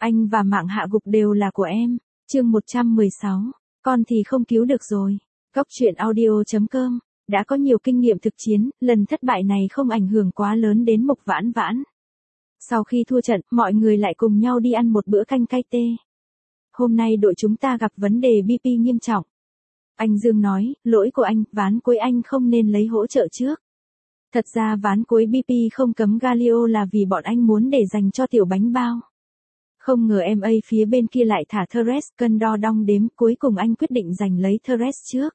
Anh và mạng hạ gục đều là của em. Chương 116. Con thì không cứu được rồi. Góc truyện audio.com. Đã có nhiều kinh nghiệm thực chiến, lần thất bại này không ảnh hưởng quá lớn đến Mục Vãn Vãn. Sau khi thua trận, mọi người lại cùng nhau đi ăn một bữa canh cay tê. Hôm nay đội chúng ta gặp vấn đề BP nghiêm trọng. Anh Dương nói, lỗi của anh, ván cuối anh không nên lấy hỗ trợ trước. Thật ra ván cuối BP không cấm Galio là vì bọn anh muốn để dành cho tiểu bánh bao. Không ngờ MA phía bên kia lại thả Thresh, cân đo đong đếm, cuối cùng anh quyết định giành lấy Thresh trước.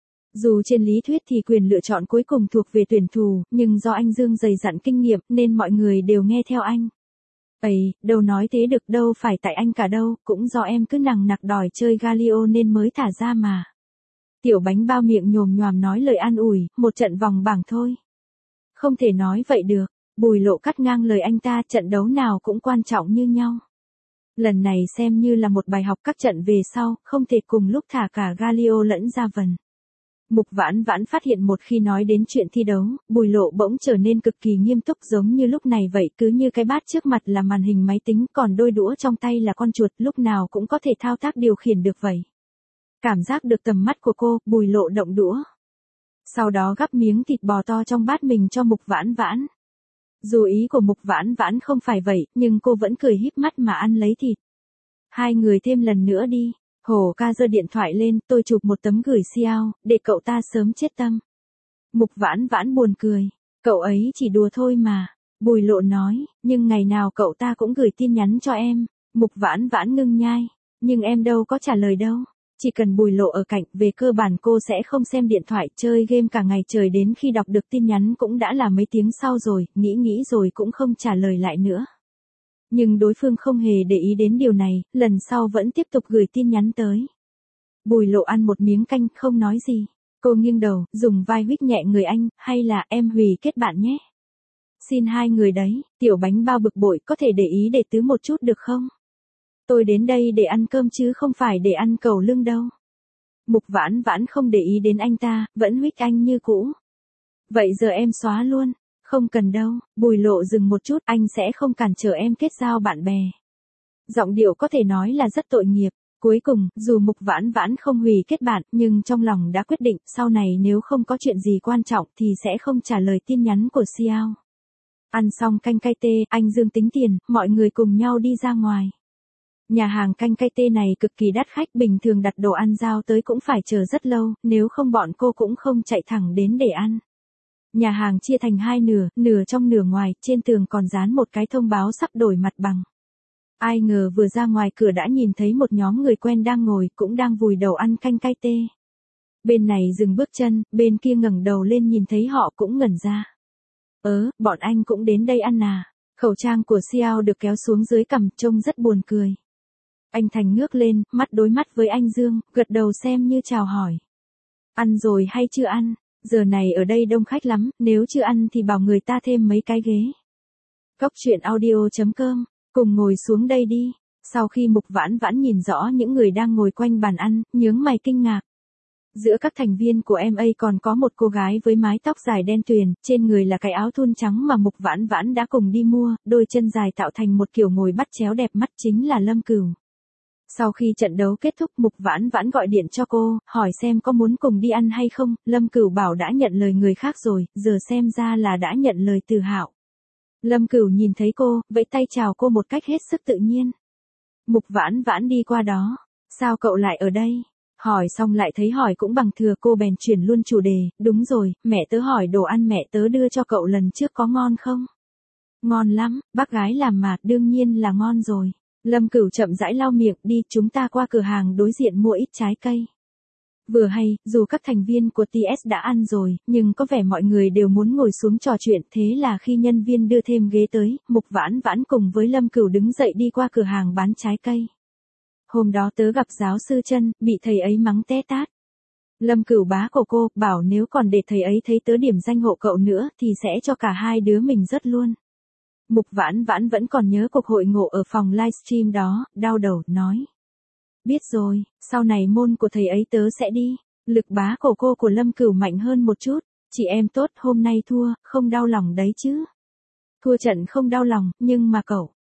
Dù trên lý thuyết thì quyền lựa chọn cuối cùng thuộc về tuyển thủ, nhưng do anh Dương dày dặn kinh nghiệm nên mọi người đều nghe theo anh. Ấy, đâu nói thế được, đâu phải tại anh cả đâu, cũng do em cứ nằng nặc đòi chơi Galio nên mới thả ra mà. Tiểu bánh bao miệng nhồm nhoàm nói lời an ủi, một trận vòng bảng thôi. Không thể nói vậy được, Bùi Lộ cắt ngang lời anh ta, trận đấu nào cũng quan trọng như nhau. Lần này xem như là một bài học, các trận về sau, không thể cùng lúc thả cả Galio lẫn Ra Vần. Mục Vãn Vãn phát hiện một khi nói đến chuyện thi đấu, Bùi Lộ bỗng trở nên cực kỳ nghiêm túc, giống như lúc này vậy, cứ như cái bát trước mặt là màn hình máy tính, còn đôi đũa trong tay là con chuột, lúc nào cũng có thể thao tác điều khiển được vậy. Cảm giác được tầm mắt của cô, Bùi Lộ động đũa. Sau đó gắp miếng thịt bò to trong bát mình cho Mục Vãn Vãn. Dù ý của Mục Vãn Vãn không phải vậy, nhưng cô vẫn cười híp mắt mà ăn lấy thịt. Hai người thêm lần nữa đi. Hổ ca giơ điện thoại lên, tôi chụp một tấm gửi Xiao, để cậu ta sớm chết tâm. Mục Vãn Vãn buồn cười. Cậu ấy chỉ đùa thôi mà. Bùi Lộ nói, nhưng ngày nào cậu ta cũng gửi tin nhắn cho em. Mục Vãn Vãn ngưng nhai. Nhưng em đâu có trả lời đâu. Chỉ cần Bùi Lộ ở cạnh, về cơ bản cô sẽ không xem điện thoại, chơi game cả ngày trời, đến khi đọc được tin nhắn cũng đã là mấy tiếng sau rồi, nghĩ rồi cũng không trả lời lại nữa. Nhưng đối phương không hề để ý đến điều này, lần sau vẫn tiếp tục gửi tin nhắn tới. Bùi Lộ ăn một miếng canh, không nói gì. Cô nghiêng đầu, dùng vai huých nhẹ người anh, hay là em hủy kết bạn nhé. Xin hai người đấy, tiểu bánh bao bực bội, có thể để ý để tứ một chút được không? Tôi đến đây để ăn cơm chứ không phải để ăn cẩu lưng đâu. Mục Vãn Vãn không để ý đến anh ta, vẫn huých anh như cũ. Vậy giờ em xóa luôn. Không cần đâu, Bùi Lộ dừng một chút, anh sẽ không cản trở em kết giao bạn bè. Giọng điệu có thể nói là rất tội nghiệp. Cuối cùng, dù Mục Vãn Vãn không hủy kết bạn, nhưng trong lòng đã quyết định, sau này nếu không có chuyện gì quan trọng thì sẽ không trả lời tin nhắn của Xiao. Ăn xong canh cay tê, anh Dương tính tiền, mọi người cùng nhau đi ra ngoài. Nhà hàng canh cay tê này cực kỳ đắt khách, bình thường đặt đồ ăn giao tới cũng phải chờ rất lâu, nếu không bọn cô cũng không chạy thẳng đến để ăn. Nhà hàng chia thành hai nửa, nửa trong nửa ngoài, trên tường còn dán một cái thông báo sắp đổi mặt bằng. Ai ngờ vừa ra ngoài cửa đã nhìn thấy một nhóm người quen đang ngồi, cũng đang vùi đầu ăn canh cay tê. Bên này dừng bước chân, bên kia ngẩng đầu lên nhìn thấy họ cũng ngẩn ra. Bọn anh cũng đến đây ăn à? Khẩu trang của Xiao được kéo xuống dưới cằm, trông rất buồn cười. Anh Thành ngước lên, mắt đối mắt với anh Dương, gật đầu xem như chào hỏi. Ăn rồi hay chưa ăn? Giờ này ở đây đông khách lắm, nếu chưa ăn thì bảo người ta thêm mấy cái ghế. Góc truyện audio.com, cùng ngồi xuống đây đi. Sau khi Mục Vãn Vãn nhìn rõ những người đang ngồi quanh bàn ăn, nhướng mày kinh ngạc. Giữa các thành viên của MA còn có một cô gái với mái tóc dài đen tuyền, trên người là cái áo thun trắng mà Mục Vãn Vãn đã cùng đi mua, đôi chân dài tạo thành một kiểu ngồi bắt chéo đẹp mắt, chính là Lâm Cửu. Sau khi trận đấu kết thúc, Mục Vãn Vãn gọi điện cho cô, hỏi xem có muốn cùng đi ăn hay không, Lâm Cửu bảo đã nhận lời người khác rồi, giờ xem ra là đã nhận lời Từ Hạo. Lâm Cửu nhìn thấy cô, vẫy tay chào cô một cách hết sức tự nhiên. Mục Vãn Vãn đi qua đó, sao cậu lại ở đây? Hỏi xong lại thấy hỏi cũng bằng thừa, cô bèn chuyển luôn chủ đề, đúng rồi, mẹ tớ hỏi đồ ăn mẹ tớ đưa cho cậu lần trước có ngon không? Ngon lắm, bác gái làm mà, đương nhiên là ngon rồi. Lâm Cửu chậm rãi lau miệng, đi, chúng ta qua cửa hàng đối diện mua ít trái cây. Vừa hay, dù các thành viên của TS đã ăn rồi, nhưng có vẻ mọi người đều muốn ngồi xuống trò chuyện, thế là khi nhân viên đưa thêm ghế tới, Mục Vãn Vãn cùng với Lâm Cửu đứng dậy đi qua cửa hàng bán trái cây. Hôm đó tớ gặp giáo sư Chân, bị thầy ấy mắng té tát. Lâm Cửu bá của cô, bảo nếu còn để thầy ấy thấy tớ điểm danh hộ cậu nữa, thì sẽ cho cả hai đứa mình rớt luôn. Mục Vãn Vãn vẫn còn nhớ cuộc hội ngộ ở phòng livestream đó, đau đầu, nói. Biết rồi, sau này môn của thầy ấy tớ sẽ đi. Lực bá của cô của Lâm Cửu mạnh hơn một chút. Chị em tốt, hôm nay thua, không đau lòng đấy chứ. Thua trận không đau lòng, nhưng mà cậu,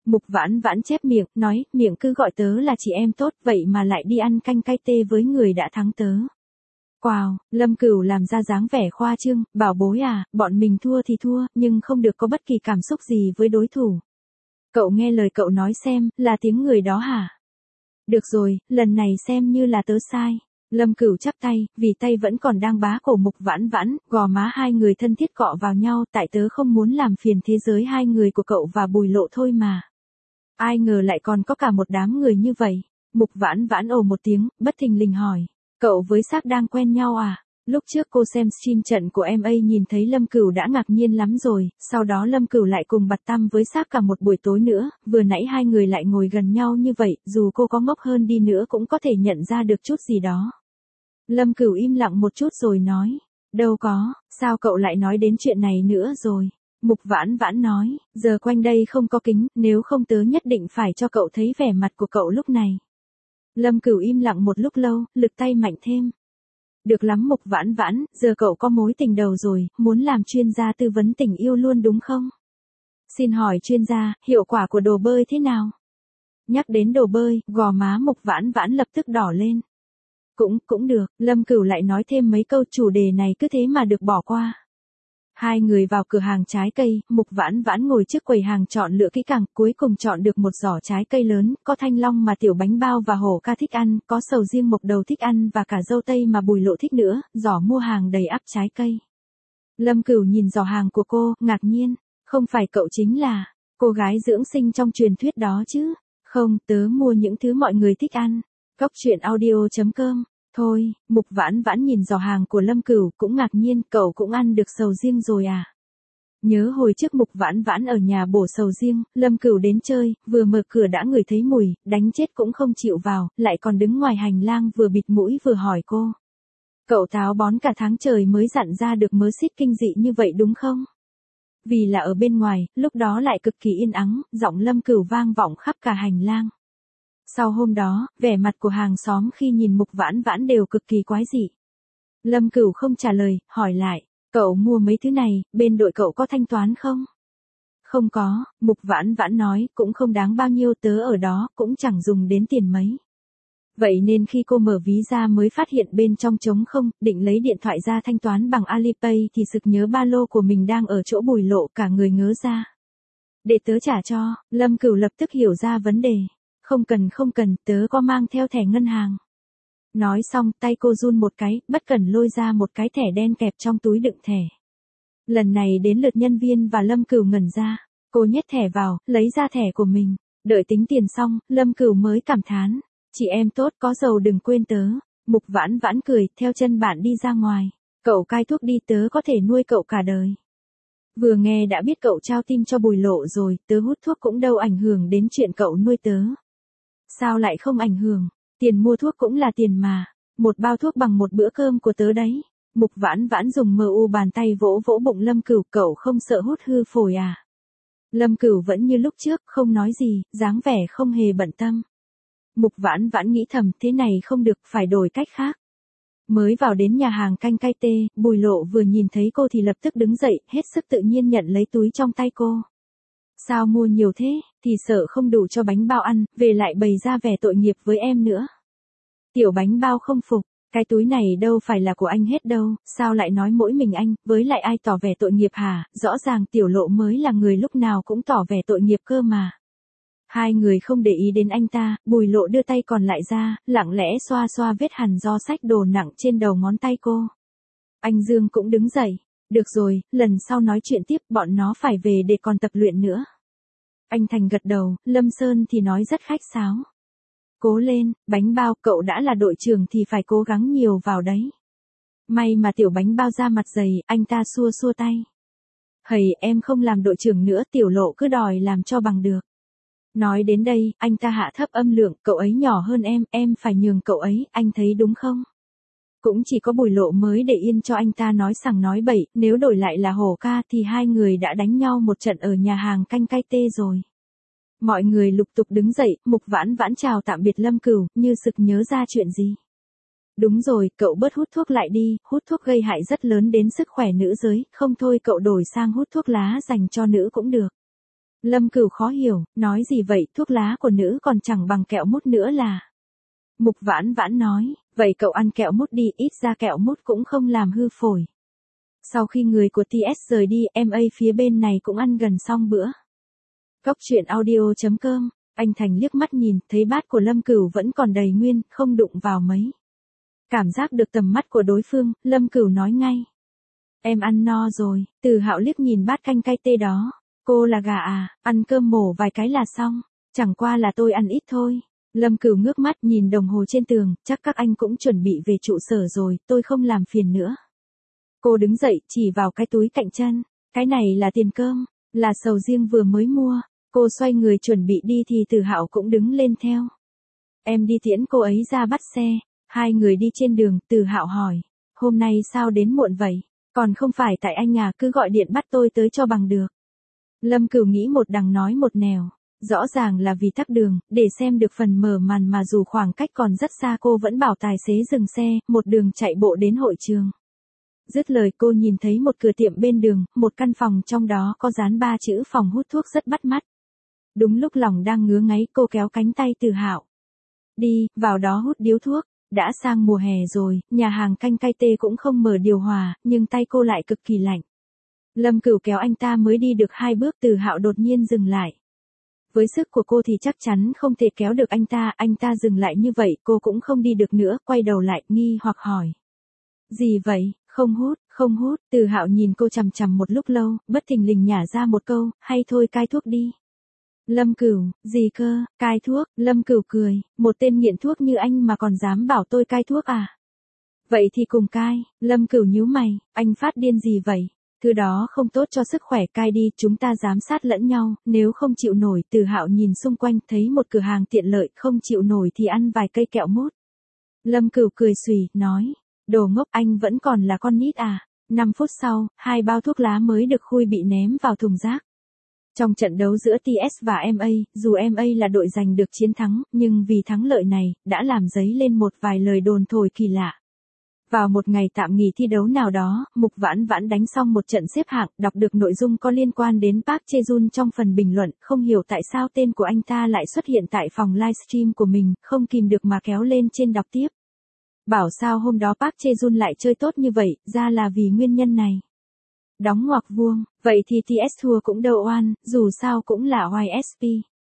Mục Vãn Vãn chép miệng, nói, miệng cứ gọi tớ là chị em tốt, vậy mà lại đi ăn canh cay tê với người đã thắng tớ. Quào, Lâm Cửu làm ra dáng vẻ khoa trương, bảo bối à, bọn mình thua thì thua, nhưng không được có bất kỳ cảm xúc gì với đối thủ. Cậu nghe lời cậu nói xem, là tiếng người đó hả? Được rồi, lần này xem như là tớ sai. Lâm Cửu chắp tay, vì tay vẫn còn đang bá cổ Mục Vãn Vãn, gò má hai người thân thiết cọ vào nhau, tại tớ không muốn làm phiền thế giới hai người của cậu và Bùi Lộ thôi mà. Ai ngờ lại còn có cả một đám người như vậy. Mục Vãn Vãn ồ một tiếng, bất thình lình hỏi, cậu với Sác đang quen nhau à? Lúc trước cô xem stream trận của MA nhìn thấy Lâm Cửu đã ngạc nhiên lắm rồi, sau đó Lâm Cửu lại cùng bặt tăm với Sác cả một buổi tối nữa, vừa nãy hai người lại ngồi gần nhau như vậy, dù cô có ngốc hơn đi nữa cũng có thể nhận ra được chút gì đó. Lâm Cửu im lặng một chút rồi nói, đâu có, sao cậu lại nói đến chuyện này nữa rồi? Mục Vãn Vãn nói, giờ quanh đây không có kính, nếu không tớ nhất định phải cho cậu thấy vẻ mặt của cậu lúc này. Lâm Cửu im lặng một lúc lâu, lực tay mạnh thêm. Được lắm Mục Vãn Vãn, giờ cậu có mối tình đầu rồi, muốn làm chuyên gia tư vấn tình yêu luôn đúng không? Xin hỏi chuyên gia, hiệu quả của đồ bơi thế nào? Nhắc đến đồ bơi, gò má Mục Vãn Vãn lập tức đỏ lên. Cũng được, Lâm Cửu lại nói thêm mấy câu, chủ đề này cứ thế mà được bỏ qua. Hai người vào cửa hàng trái cây, Mục Vãn Vãn ngồi trước quầy hàng chọn lựa kỹ càng, cuối cùng chọn được một giỏ trái cây lớn, có thanh long mà Tiểu Bánh Bao và Hổ Ca thích ăn, có sầu riêng mộc đầu thích ăn và cả dâu tây mà Bùi Lộ thích nữa, giỏ mua hàng đầy ắp trái cây. Lâm Cửu nhìn giỏ hàng của cô, ngạc nhiên, không phải cậu chính là cô gái dưỡng sinh trong truyền thuyết đó chứ? Không, tớ mua những thứ mọi người thích ăn. Cóc truyện audio.com. Thôi, Mục Vãn Vãn nhìn giỏ hàng của Lâm Cửu cũng ngạc nhiên, cậu cũng ăn được sầu riêng rồi à? Nhớ hồi trước Mục Vãn Vãn ở nhà bổ sầu riêng, Lâm Cửu đến chơi, vừa mở cửa đã ngửi thấy mùi, đánh chết cũng không chịu vào, lại còn đứng ngoài hành lang vừa bịt mũi vừa hỏi cô. Cậu táo bón cả tháng trời mới dặn ra được mớ xít kinh dị như vậy đúng không? Vì là ở bên ngoài, lúc đó lại cực kỳ yên ắng, giọng Lâm Cửu vang vọng khắp cả hành lang. Sau hôm đó, vẻ mặt của hàng xóm khi nhìn Mục Vãn Vãn đều cực kỳ quái dị. Lâm Cửu không trả lời, hỏi lại, cậu mua mấy thứ này, bên đội cậu có thanh toán không? Không có, Mục Vãn Vãn nói, cũng không đáng bao nhiêu, tớ ở đó, cũng chẳng dùng đến tiền mấy. Vậy nên khi cô mở ví ra mới phát hiện bên trong trống không, định lấy điện thoại ra thanh toán bằng Alipay thì sực nhớ ba lô của mình đang ở chỗ Bùi Lộ, cả người ngớ ra. Để tớ trả cho, Lâm Cửu lập tức hiểu ra vấn đề. Không cần, tớ có mang theo thẻ ngân hàng. Nói xong, tay cô run một cái, bất cẩn lôi ra một cái thẻ đen kẹp trong túi đựng thẻ. Lần này đến lượt nhân viên và Lâm Cửu ngẩn ra. Cô nhét thẻ vào, lấy ra thẻ của mình. Đợi tính tiền xong, Lâm Cửu mới cảm thán. Chị em tốt có giàu đừng quên tớ. Mục Vãn Vãn cười, theo chân bạn đi ra ngoài. Cậu cai thuốc đi, tớ có thể nuôi cậu cả đời. Vừa nghe đã biết cậu trao tim cho Bùi Lộ rồi, tớ hút thuốc cũng đâu ảnh hưởng đến chuyện cậu nuôi tớ. Sao lại không ảnh hưởng? Tiền mua thuốc cũng là tiền mà. Một bao thuốc bằng một bữa cơm của tớ đấy. Mục Vãn Vãn dùng bàn tay vỗ vỗ bụng Lâm Cửu, cậu không sợ hút hư phổi à? Lâm Cửu vẫn như lúc trước, không nói gì, dáng vẻ không hề bận tâm. Mục Vãn Vãn nghĩ thầm, thế này không được, phải đổi cách khác. Mới vào đến nhà hàng canh cay tê, Bùi Lộ vừa nhìn thấy cô thì lập tức đứng dậy, hết sức tự nhiên nhận lấy túi trong tay cô. Sao mua nhiều thế, thì sợ không đủ cho Bánh Bao ăn, về lại bày ra vẻ tội nghiệp với em nữa. Tiểu Bánh Bao không phục, cái túi này đâu phải là của anh hết đâu, sao lại nói mỗi mình anh, với lại ai tỏ vẻ tội nghiệp hả, rõ ràng Tiểu Lộ mới là người lúc nào cũng tỏ vẻ tội nghiệp cơ mà. Hai người không để ý đến anh ta, Bùi Lộ đưa tay còn lại ra, lặng lẽ xoa xoa vết hằn do xách đồ nặng trên đầu ngón tay cô. Anh Dương cũng đứng dậy. Được rồi, lần sau nói chuyện tiếp, bọn nó phải về để còn tập luyện nữa. Anh Thành gật đầu, Lâm Sơn thì nói rất khách sáo. Cố lên, Bánh Bao, cậu đã là đội trưởng thì phải cố gắng nhiều vào đấy. May mà Tiểu Bánh Bao ra mặt dày, anh ta xua xua tay. Hầy, em không làm đội trưởng nữa, Tiểu Lộ cứ đòi làm cho bằng được. Nói đến đây, anh ta hạ thấp âm lượng, cậu ấy nhỏ hơn em phải nhường cậu ấy, anh thấy đúng không? Cũng chỉ có Bùi Lộ mới để yên cho anh ta nói sằng nói bậy, nếu đổi lại là Hổ Ca thì hai người đã đánh nhau một trận ở nhà hàng canh cay tê rồi. Mọi người lục tục đứng dậy, Mục Vãn Vãn chào tạm biệt Lâm Cửu, như sực nhớ ra chuyện gì. Đúng rồi, cậu bớt hút thuốc lại đi, hút thuốc gây hại rất lớn đến sức khỏe nữ giới, không thôi cậu đổi sang hút thuốc lá dành cho nữ cũng được. Lâm Cửu khó hiểu, nói gì vậy, thuốc lá của nữ còn chẳng bằng kẹo mút nữa là. Mục Vãn Vãn nói, vậy cậu ăn kẹo mút đi, ít ra kẹo mút cũng không làm hư phổi. Sau khi người của TS rời đi, MA phía bên này cũng ăn gần xong bữa. Góc truyện audio.com, anh Thành liếc mắt nhìn, thấy bát của Lâm Cửu vẫn còn đầy nguyên, không đụng vào mấy. Cảm giác được tầm mắt của đối phương, Lâm Cửu nói ngay. Em ăn no rồi, Từ Hạo liếc nhìn bát canh cay tê đó. Cô là gà à, ăn cơm mổ vài cái là xong, chẳng qua là tôi ăn ít thôi. Lâm Cửu ngước mắt nhìn đồng hồ trên tường, chắc các anh cũng chuẩn bị về trụ sở rồi, tôi không làm phiền nữa. Cô đứng dậy, chỉ vào cái túi cạnh chân, cái này là tiền cơm, là sầu riêng vừa mới mua. Cô xoay người chuẩn bị đi thì Từ Hạo cũng đứng lên theo. Em đi tiễn cô ấy ra bắt xe. Hai người đi trên đường, Từ Hạo hỏi, hôm nay sao đến muộn vậy? Còn không phải tại anh à, cứ gọi điện bắt tôi tới cho bằng được. Lâm Cửu nghĩ một đằng nói một nẻo, rõ ràng là vì tắc đường, để xem được phần mở màn mà dù khoảng cách còn rất xa cô vẫn bảo tài xế dừng xe, một đường chạy bộ đến hội trường. Dứt lời cô nhìn thấy một cửa tiệm bên đường, một căn phòng trong đó có dán 3 chữ phòng hút thuốc rất bắt mắt. Đúng lúc lòng đang ngứa ngáy cô kéo cánh tay Từ Hạo. Đi, vào đó hút điếu thuốc. Đã sang mùa hè rồi, nhà hàng canh cay tê cũng không mở điều hòa, nhưng tay cô lại cực kỳ lạnh. Lâm Cửu kéo anh ta mới đi được 2 bước, Từ Hạo đột nhiên dừng lại. Với sức của cô thì chắc chắn không thể kéo được anh ta dừng lại như vậy, cô cũng không đi được nữa, quay đầu lại, nghi hoặc hỏi. Gì vậy, không hút, Từ Hạo nhìn cô chằm chằm một lúc lâu, bất thình lình nhả ra một câu, hay thôi cai thuốc đi. Lâm Cửu, gì cơ, cai thuốc, Lâm Cửu cười, một tên nghiện thuốc như anh mà còn dám bảo tôi cai thuốc à? Vậy thì cùng cai, Lâm Cửu nhíu mày, anh phát điên gì vậy? Thứ đó không tốt cho sức khỏe, cai đi, chúng ta giám sát lẫn nhau, nếu không chịu nổi. Từ Hạo nhìn xung quanh thấy một cửa hàng tiện lợi, không chịu nổi thì ăn vài cây kẹo mút. Lâm Cửu cười xùy, nói, đồ ngốc, anh vẫn còn là con nít à? 5 phút sau, 2 bao thuốc lá mới được khui bị ném vào thùng rác. Trong trận đấu giữa TS và MA, dù MA là đội giành được chiến thắng, nhưng vì thắng lợi này, đã làm dấy lên một vài lời đồn thổi kỳ lạ. Vào một ngày tạm nghỉ thi đấu nào đó, Mục Vãn Vãn đánh xong một trận xếp hạng, đọc được nội dung có liên quan đến Park Chae-jun trong phần bình luận, không hiểu tại sao tên của anh ta lại xuất hiện tại phòng livestream của mình, không kìm được mà kéo lên trên đọc tiếp. Bảo sao hôm đó Park Chae-jun lại chơi tốt như vậy, ra là vì nguyên nhân này. Đóng ngoặc vuông, vậy thì TS thua cũng đâu oan, dù sao cũng là YSP.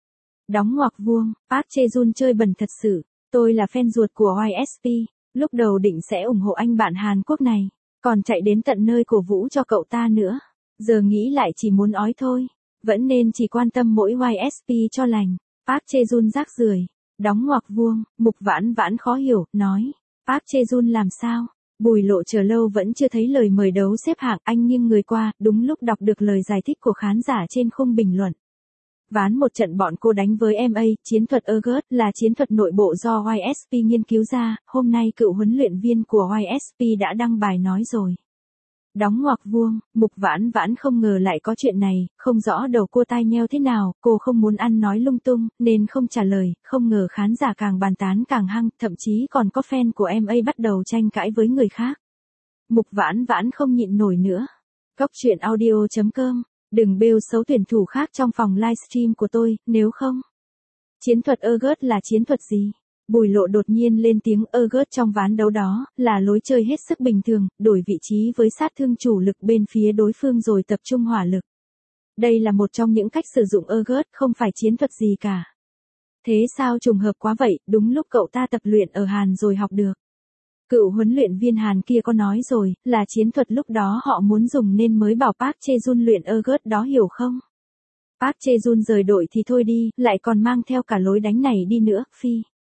Đóng ngoặc vuông, Park Chae-jun chơi bẩn thật sự, tôi là fan ruột của YSP, lúc đầu định sẽ ủng hộ anh bạn Hàn Quốc này, còn chạy đến tận nơi cổ vũ cho cậu ta nữa, giờ nghĩ lại chỉ muốn ói thôi, vẫn nên chỉ quan tâm mỗi YSP cho lành. Park Chae-jun rác rưởi, đóng ngoặc vuông, Mục Vãn Vãn khó hiểu, nói, Park Chae-jun làm sao? Bùi Lộ chờ lâu vẫn chưa thấy lời mời đấu xếp hạng, anh nghiêng người qua, đúng lúc đọc được lời giải thích của khán giả trên khung bình luận. Ván một trận bọn cô đánh với MA, chiến thuật Ergut là chiến thuật nội bộ do YSP nghiên cứu ra, hôm nay cựu huấn luyện viên của YSP đã đăng bài nói rồi. Đóng ngoặc vuông, Mục Vãn Vãn không ngờ lại có chuyện này, không rõ đầu cô tai nheo thế nào, cô không muốn ăn nói lung tung, nên không trả lời, không ngờ khán giả càng bàn tán càng hăng, thậm chí còn có fan của MA bắt đầu tranh cãi với người khác. Mục Vãn Vãn không nhịn nổi nữa. Góc truyện audio.com, đừng bêu xấu tuyển thủ khác trong phòng livestream của tôi, nếu không. Chiến thuật Ergut là chiến thuật gì? Bùi Lộ đột nhiên lên tiếng. Ergut trong ván đấu đó, là lối chơi hết sức bình thường, đổi vị trí với sát thương chủ lực bên phía đối phương rồi tập trung hỏa lực. Đây là một trong những cách sử dụng Ergut, không phải chiến thuật gì cả. Thế sao trùng hợp quá vậy, đúng lúc cậu ta tập luyện ở Hàn rồi học được. Cựu huấn luyện viên Hàn kia có nói rồi, là chiến thuật lúc đó họ muốn dùng nên mới bảo Park Chae-jun luyện Ergut đó, hiểu không? Park Chae-jun rời đội thì thôi đi, lại còn mang theo cả lối đánh này đi nữa, phi.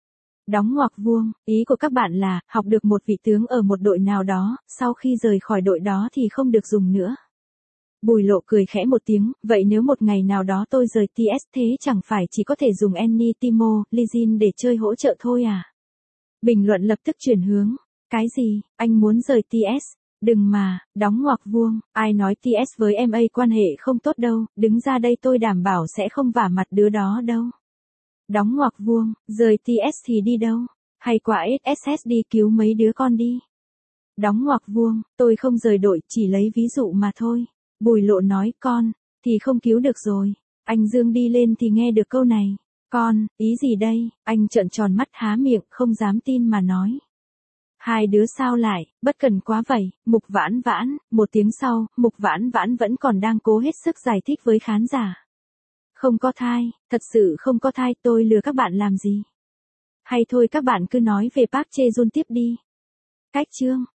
Đóng ngoặc vuông, ý của các bạn là, học được một vị tướng ở một đội nào đó, sau khi rời khỏi đội đó thì không được dùng nữa. Bùi Lộ cười khẽ một tiếng, vậy nếu một ngày nào đó tôi rời TS thế chẳng phải chỉ có thể dùng Annie, Timo, Lee Jin để chơi hỗ trợ thôi à? Bình luận lập tức chuyển hướng, cái gì, anh muốn rời TS? Đừng mà, đóng ngoặc vuông, ai nói TS với MA quan hệ không tốt đâu, đứng ra đây tôi đảm bảo sẽ không vả mặt đứa đó đâu. Đóng ngoặc vuông, rời TS thì đi đâu? Hay qua SSS đi cứu mấy đứa con đi. Đóng ngoặc vuông, tôi không rời đội, chỉ lấy ví dụ mà thôi. Bùi Lộ nói, con, thì không cứu được rồi. Anh Dương đi lên thì nghe được câu này. Con, ý gì đây? Anh trợn tròn mắt há miệng, không dám tin mà nói. Hai đứa sao lại, bất cần quá vậy, Mục Vãn Vãn. Một tiếng sau, Mục Vãn Vãn vẫn còn đang cố hết sức giải thích với khán giả. Không có thai, thật sự không có thai, tôi lừa các bạn làm gì? Hay thôi các bạn cứ nói về Park Chae Joon tiếp đi. Cách chương